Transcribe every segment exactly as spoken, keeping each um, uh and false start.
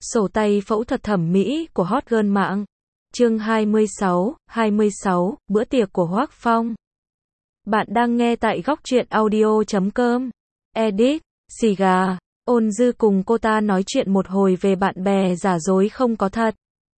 Sổ tay phẫu thuật thẩm mỹ của hot girl mạng. Chương hai mươi sáu, hai mươi sáu, bữa tiệc của Hoắc Phong. Bạn đang nghe tại góc truyện audio chấm com. Edit, xì gà. Ôn Dư cùng cô ta nói chuyện một hồi về bạn bè giả dối không có thật.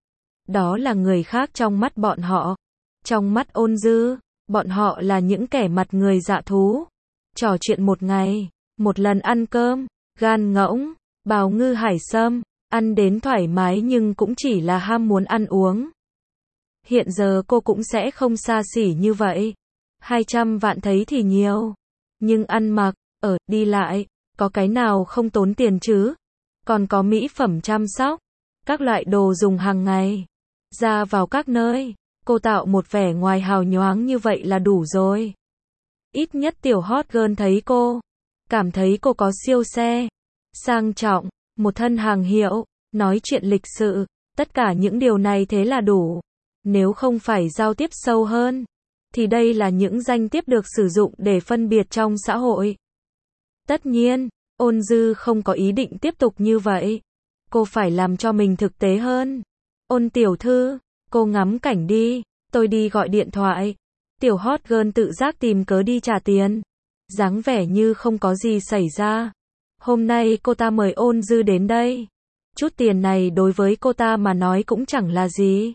Đó là người khác trong mắt bọn họ. Trong mắt Ôn Dư, bọn họ là những kẻ mặt người dạ thú. Trò chuyện một ngày, một lần ăn cơm, gan ngỗng, bào ngư hải sâm, ăn đến thoải mái nhưng cũng chỉ là ham muốn ăn uống. Hiện giờ cô cũng sẽ không xa xỉ như vậy. hai trăm vạn thấy thì nhiều. Nhưng ăn mặc, ở, đi lại, có cái nào không tốn tiền chứ? Còn có mỹ phẩm chăm sóc, các loại đồ dùng hàng ngày. Ra vào các nơi, cô tạo một vẻ ngoài hào nhoáng như vậy là đủ rồi. Ít nhất tiểu hot girl thấy cô, cảm thấy cô có siêu xe, sang trọng, một thân hàng hiệu, nói chuyện lịch sự, tất cả những điều này thế là đủ. Nếu không phải giao tiếp sâu hơn, thì đây là những danh tiếp được sử dụng để phân biệt trong xã hội. Tất nhiên, Ôn Dư không có ý định tiếp tục như vậy. Cô phải làm cho mình thực tế hơn. Ôn tiểu thư, cô ngắm cảnh đi, tôi đi gọi điện thoại. Tiểu hot girl tự giác tìm cớ đi trả tiền. Dáng vẻ như không có gì xảy ra. Hôm nay cô ta mời Ôn Dư đến đây. Chút tiền này đối với cô ta mà nói cũng chẳng là gì.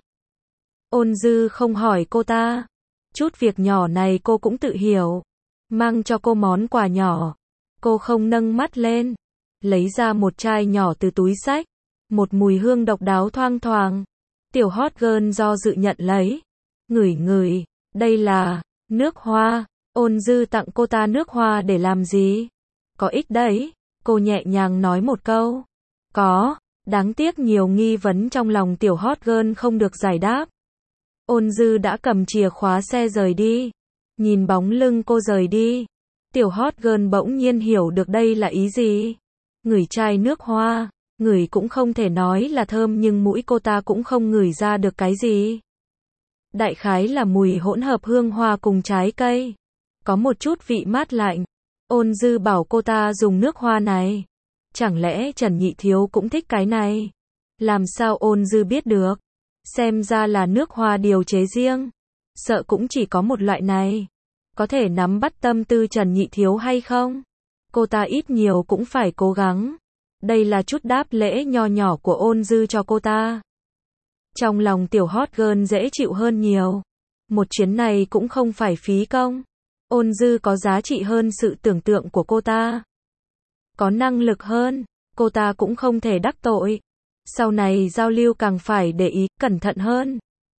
Ôn Dư không hỏi cô ta. Chút việc nhỏ này cô cũng tự hiểu. Mang cho cô món quà nhỏ. Cô không nâng mắt lên. Lấy ra một chai nhỏ từ túi xách. Một mùi hương độc đáo thoang thoảng. Tiểu hot girl do dự nhận lấy. Ngửi ngửi. Đây là nước hoa. Ôn Dư tặng cô ta nước hoa để làm gì? Có ích đấy. Cô nhẹ nhàng nói một câu. Có. Đáng tiếc nhiều nghi vấn trong lòng tiểu hot girl không được giải đáp. Ôn Dư đã cầm chìa khóa xe rời đi. Nhìn bóng lưng cô rời đi. Tiểu hot girl bỗng nhiên hiểu được đây là ý gì. Ngửi chai nước hoa. Ngửi cũng không thể nói là thơm nhưng mũi cô ta cũng không ngửi ra được cái gì. Đại khái là mùi hỗn hợp hương hoa cùng trái cây. Có một chút vị mát lạnh. Ôn Dư bảo cô ta dùng nước hoa này. Chẳng lẽ Trần Nhị Thiếu cũng thích cái này? Làm sao Ôn Dư biết được? Xem ra là nước hoa điều chế riêng. Sợ cũng chỉ có một loại này. Có thể nắm bắt tâm tư Trần Nhị Thiếu hay không? Cô ta ít nhiều cũng phải cố gắng. Đây là chút đáp lễ nho nhỏ của Ôn Dư cho cô ta. Trong lòng tiểu hot girl dễ chịu hơn nhiều. Một chuyến này cũng không phải phí công. Ôn Dư có giá trị hơn sự tưởng tượng của cô ta. Có năng lực hơn, cô ta cũng không thể đắc tội. Sau này giao lưu càng phải để ý, cẩn thận hơn.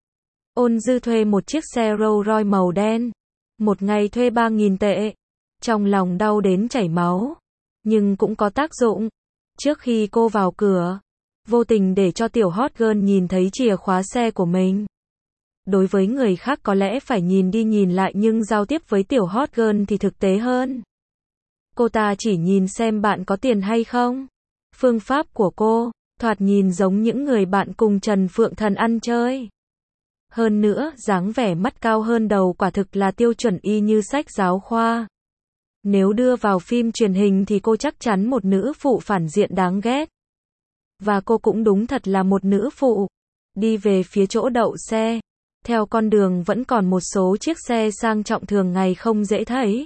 Ôn Dư thuê một chiếc xe Rolls Royce màu đen. Một ngày thuê ba nghìn tệ. Trong lòng đau đến chảy máu. Nhưng cũng có tác dụng. Trước khi cô vào cửa, vô tình để cho tiểu hot girl nhìn thấy chìa khóa xe của mình. Đối với người khác có lẽ phải nhìn đi nhìn lại nhưng giao tiếp với tiểu hot girl thì thực tế hơn. Cô ta chỉ nhìn xem bạn có tiền hay không. Phương pháp của cô, thoạt nhìn giống những người bạn cùng Trần Phượng Thần ăn chơi. Hơn nữa, dáng vẻ mắt cao hơn đầu quả thực là tiêu chuẩn y như sách giáo khoa. Nếu đưa vào phim truyền hình thì cô chắc chắn một nữ phụ phản diện đáng ghét. Và cô cũng đúng thật là một nữ phụ. Đi về phía chỗ đậu xe. Theo con đường vẫn còn một số chiếc xe sang trọng thường ngày không dễ thấy.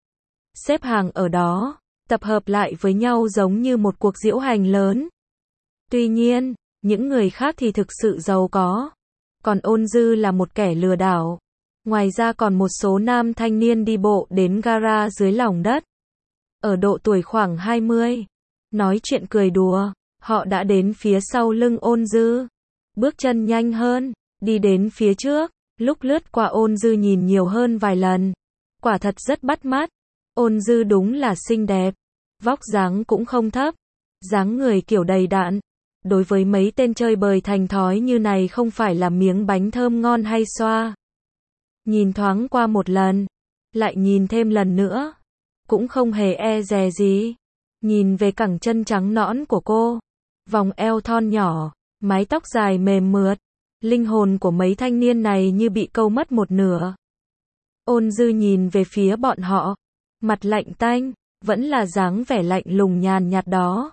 Xếp hàng ở đó, tập hợp lại với nhau giống như một cuộc diễu hành lớn. Tuy nhiên, những người khác thì thực sự giàu có. Còn Ôn Dư là một kẻ lừa đảo. Ngoài ra còn một số nam thanh niên đi bộ đến gara dưới lòng đất. Ở độ tuổi khoảng hai mươi. Nói chuyện cười đùa, họ đã đến phía sau lưng Ôn Dư. Bước chân nhanh hơn, đi đến phía trước. Lúc lướt qua Ôn Dư nhìn nhiều hơn vài lần. Quả thật rất bắt mắt. Ôn Dư đúng là xinh đẹp. Vóc dáng cũng không thấp. Dáng người kiểu đầy đặn. Đối với mấy tên chơi bời thành thói như này không phải là miếng bánh thơm ngon hay xoa. Nhìn thoáng qua một lần. Lại nhìn thêm lần nữa. Cũng không hề e dè gì. Nhìn về cẳng chân trắng nõn của cô. Vòng eo thon nhỏ. Mái tóc dài mềm mượt. Linh hồn của mấy thanh niên này như bị câu mất một nửa. Ôn Dư nhìn về phía bọn họ. Mặt lạnh tanh. Vẫn là dáng vẻ lạnh lùng nhàn nhạt đó.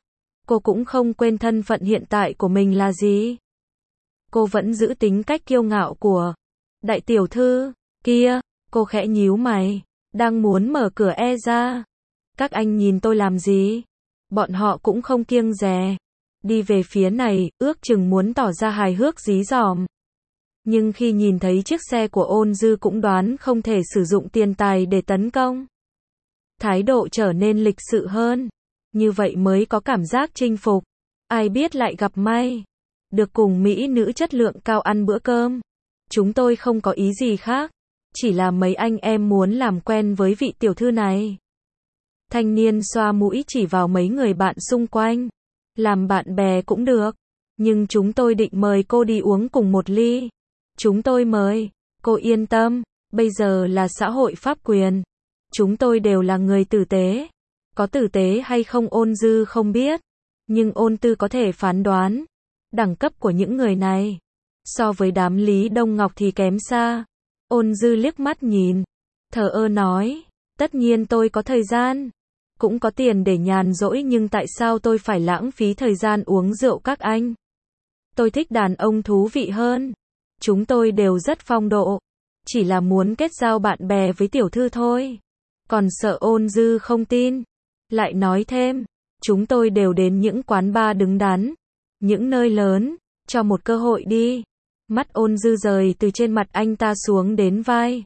cô cũng không quên thân phận hiện tại của mình là gì. Cô vẫn giữ tính cách kiêu ngạo của đại tiểu thư. Kia, cô khẽ nhíu mày, đang muốn mở cửa e ra. Các anh nhìn tôi làm gì? Bọn họ cũng không kiêng dè. Đi về phía này, ước chừng muốn tỏ ra hài hước dí dỏm. Nhưng khi nhìn thấy chiếc xe của Ôn Dư cũng đoán không thể sử dụng tiền tài để tấn công. Thái độ trở nên lịch sự hơn. Như vậy mới có cảm giác chinh phục. Ai biết lại gặp may. Được cùng mỹ nữ chất lượng cao ăn bữa cơm. Chúng tôi không có ý gì khác. Chỉ là mấy anh em muốn làm quen với vị tiểu thư này. Thanh niên xoa mũi chỉ vào mấy người bạn xung quanh. Làm bạn bè cũng được. Nhưng chúng tôi định mời cô đi uống cùng một ly. Chúng tôi mời. Cô yên tâm. Bây giờ là xã hội pháp quyền. Chúng tôi đều là người tử tế. Có tử tế hay không Ôn Dư không biết. Nhưng Ôn Tư có thể phán đoán. Đẳng cấp của những người này. So với đám Lý Đông Ngọc thì kém xa. Ôn Dư liếc mắt nhìn. Thờ ơ nói. Tất nhiên tôi có thời gian. Cũng có tiền để nhàn rỗi nhưng tại sao tôi phải lãng phí thời gian uống rượu các anh? Tôi thích đàn ông thú vị hơn. Chúng tôi đều rất phong độ. Chỉ là muốn kết giao bạn bè với tiểu thư thôi. Còn sợ Ôn Dư không tin. Lại nói thêm. Chúng tôi đều đến những quán bar đứng đắn. Những nơi lớn. Cho một cơ hội đi. Mắt Ôn Dư rời từ trên mặt anh ta xuống đến vai.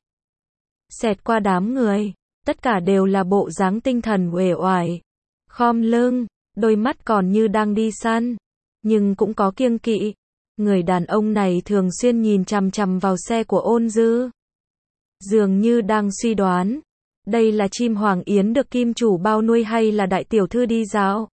Xẹt qua đám người. Tất cả đều là bộ dáng tinh thần uể oải. Khom lưng. Đôi mắt còn như đang đi săn. Nhưng cũng có kiêng kỵ. Người đàn ông này thường xuyên nhìn chằm chằm vào xe của Ôn Dư. Dường như đang suy đoán. Đây là chim hoàng yến được kim chủ bao nuôi hay là đại tiểu thư đi dạo.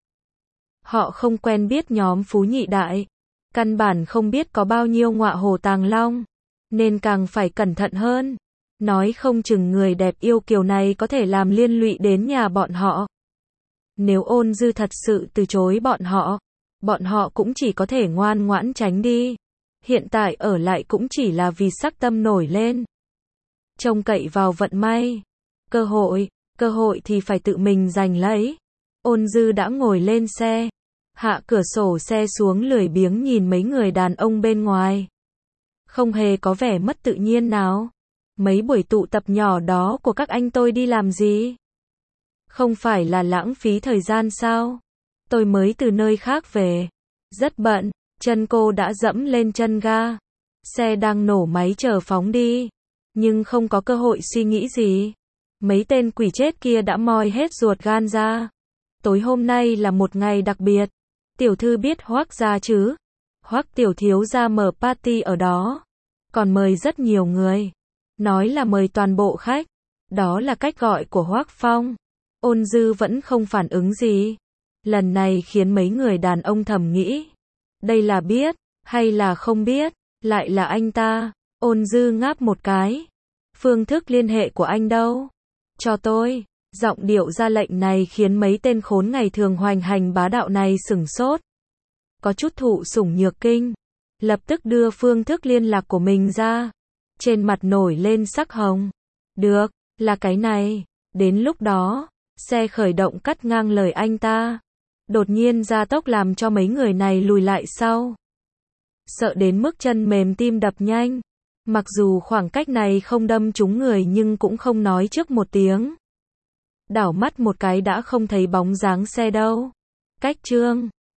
Họ không quen biết nhóm phú nhị đại. Căn bản không biết có bao nhiêu ngọa hổ tàng long. Nên càng phải cẩn thận hơn. Nói không chừng người đẹp yêu kiều này có thể làm liên lụy đến nhà bọn họ. Nếu Ôn Dư thật sự từ chối bọn họ, bọn họ cũng chỉ có thể ngoan ngoãn tránh đi. Hiện tại ở lại cũng chỉ là vì sắc tâm nổi lên. Trông cậy vào vận may. Cơ hội, cơ hội thì phải tự mình giành lấy. Ôn Dư đã ngồi lên xe. Hạ cửa sổ xe xuống lười biếng nhìn mấy người đàn ông bên ngoài. Không hề có vẻ mất tự nhiên nào. Mấy buổi tụ tập nhỏ đó của các anh tôi đi làm gì? Không phải là lãng phí thời gian sao? Tôi mới từ nơi khác về. Rất bận, chân cô đã dẫm lên chân ga. Xe đang nổ máy chờ phóng đi. Nhưng không có cơ hội suy nghĩ gì. Mấy tên quỷ chết kia đã moi hết ruột gan ra. Tối hôm nay là một ngày đặc biệt. Tiểu thư biết Hoắc gia chứ? Hoắc tiểu thiếu gia mở party ở đó. Còn mời rất nhiều người. Nói là mời toàn bộ khách. Đó là cách gọi của Hoắc Phong. Ôn Dư vẫn không phản ứng gì. Lần này khiến mấy người đàn ông thầm nghĩ. Đây là biết, hay là không biết, lại là anh ta. Ôn Dư ngáp một cái. Phương thức liên hệ của anh đâu? Cho tôi. Giọng điệu ra lệnh này khiến mấy tên khốn ngày thường hoành hành bá đạo này sửng sốt. Có chút thụ sủng nhược kinh. Lập tức đưa phương thức liên lạc của mình ra. Trên mặt nổi lên sắc hồng. Được, là cái này. Đến lúc đó, xe khởi động cắt ngang lời anh ta. Đột nhiên gia tốc làm cho mấy người này lùi lại sau. Sợ đến mức chân mềm tim đập nhanh. Mặc dù khoảng cách này không đâm trúng người nhưng cũng không nói trước một tiếng. Đảo mắt một cái đã không thấy bóng dáng xe đâu. Cách trương.